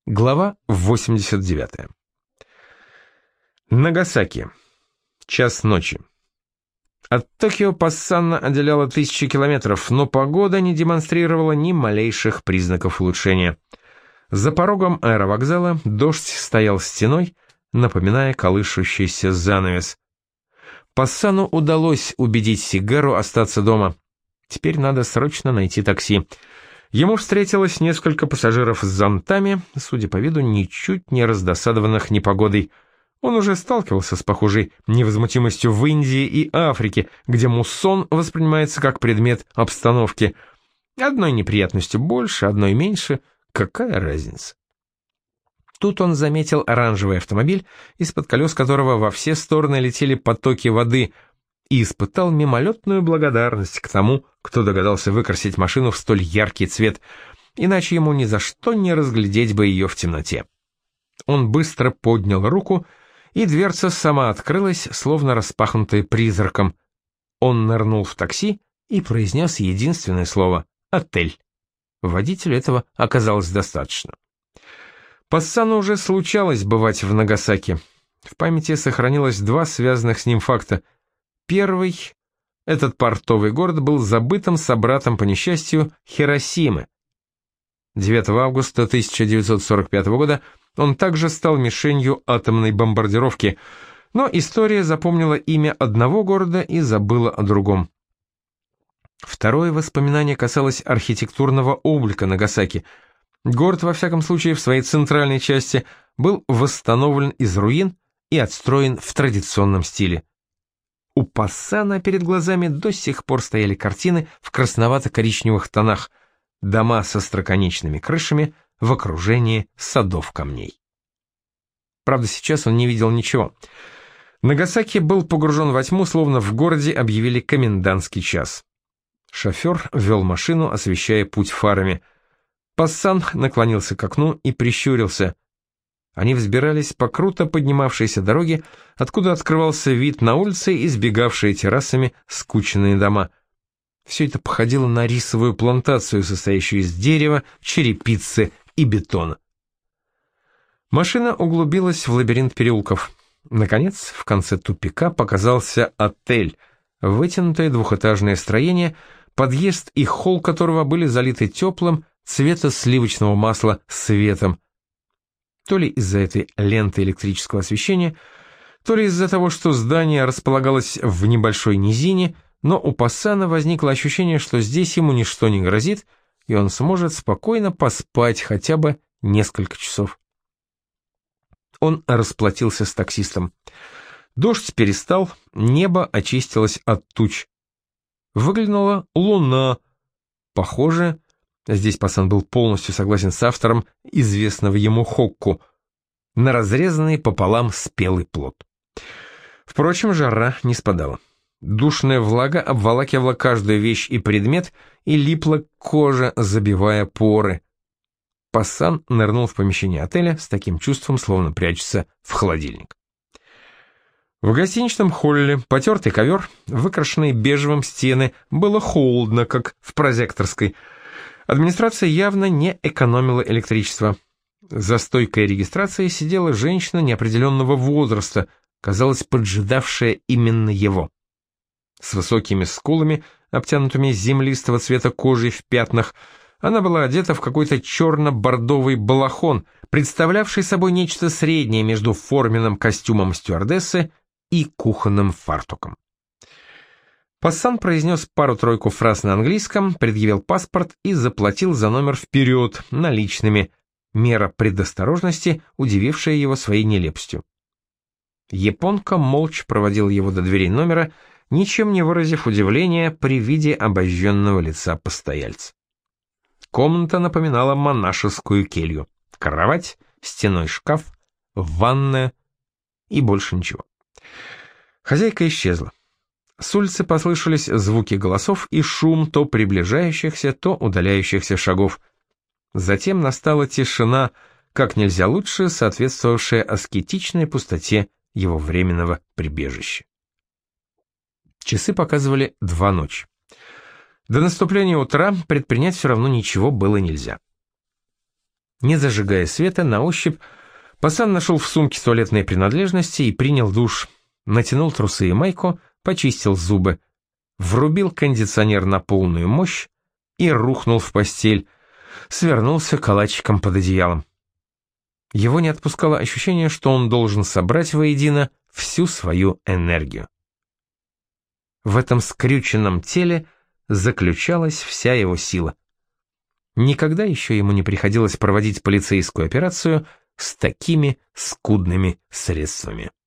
Глава 89. Нагасаки. Час ночи. От Токио Пассана отделяло тысячи километров, но погода не демонстрировала ни малейших признаков улучшения. За порогом аэровокзала дождь стоял стеной, напоминая колышущийся занавес. Пассану удалось убедить Сигару остаться дома. Теперь надо срочно найти такси. Ему встретилось несколько пассажиров с зонтами, судя по виду, ничуть не раздосадованных непогодой. Он уже сталкивался с похожей невозмутимостью в Индии и Африке, где муссон воспринимается как предмет обстановки. Одной неприятностью больше, одной меньше. Какая разница? Тут он заметил оранжевый автомобиль, из-под колес которого во все стороны летели потоки воды, и испытал мимолетную благодарность к тому, кто догадался выкрасить машину в столь яркий цвет, иначе ему ни за что не разглядеть бы ее в темноте. Он быстро поднял руку, и дверца сама открылась, словно распахнутая призраком. Он нырнул в такси и произнес единственное слово «отель». Водителю этого оказалось достаточно. Пассану уже случалось бывать в Нагасаки. В памяти сохранилось два связанных с ним факта. Первый — этот портовый город был забытым собратом по несчастью Хиросимы. 9 августа 1945 года он также стал мишенью атомной бомбардировки, но история запомнила имя одного города и забыла о другом. Второе воспоминание касалось архитектурного облика Нагасаки. Город, во всяком случае, в своей центральной части был восстановлен из руин и отстроен в традиционном стиле. У Пассана перед глазами до сих пор стояли картины в красновато-коричневых тонах, дома со остроконечными крышами в окружении садов камней. Правда, сейчас он не видел ничего. Нагасаки был погружен во тьму, словно в городе объявили комендантский час. Шофер вел машину, освещая путь фарами. Пассан наклонился к окну и прищурился. Они взбирались по круто поднимавшейся дороге, откуда открывался вид на улицы и сбегавшие террасами скученные дома. Все это походило на рисовую плантацию, состоящую из дерева, черепицы и бетона. Машина углубилась в лабиринт переулков. Наконец, в конце тупика показался отель, вытянутое двухэтажное строение, подъезд и холл которого были залиты теплым, цвета сливочного масла светом. То ли из-за этой ленты электрического освещения, то ли из-за того, что здание располагалось в небольшой низине, но у Пассана возникло ощущение, что здесь ему ничто не грозит, и он сможет спокойно поспать хотя бы несколько часов. Он расплатился с таксистом. Дождь перестал, небо очистилось от туч. Выглянула луна. Похоже, здесь Пассан был полностью согласен с автором известного ему хокку, на разрезанный пополам спелый плод. Впрочем, жара не спадала. Душная влага обволакивала каждую вещь и предмет и липла к коже, забивая поры. Пассан нырнул в помещение отеля с таким чувством, словно прячется в холодильник. В гостиничном холле потертый ковер, выкрашенные бежевым стены, было холодно, как в прозекторской. Администрация явно не экономила электричество. За стойкой регистрации сидела женщина неопределенного возраста, казалось, поджидавшая именно его. С высокими скулами, обтянутыми землистого цвета кожей в пятнах, она была одета в какой-то черно-бордовый балахон, представлявший собой нечто среднее между форменным костюмом стюардессы и кухонным фартуком. Пассан произнес пару-тройку фраз на английском, предъявил паспорт и заплатил за номер вперед, наличными, мера предосторожности, удивившая его своей нелепостью. Японка молча проводила его до дверей номера, ничем не выразив удивления при виде обожженного лица постояльца. Комната напоминала монашескую келью. Кровать, стенной шкаф, ванная и больше ничего. Хозяйка исчезла. С улицы послышались звуки голосов и шум то приближающихся, то удаляющихся шагов. Затем настала тишина, как нельзя лучше соответствовавшая аскетичной пустоте его временного прибежища. Часы показывали 2 ночи. До наступления утра предпринять все равно ничего было нельзя. Не зажигая света, на ощупь, Пасан нашел в сумке туалетные принадлежности и принял душ. Натянул трусы и майку, почистил зубы, врубил кондиционер на полную мощь и рухнул в постель, свернулся калачиком под одеялом. Его не отпускало ощущение, что он должен собрать воедино всю свою энергию. В этом скрюченном теле заключалась вся его сила. Никогда еще ему не приходилось проводить полицейскую операцию с такими скудными средствами.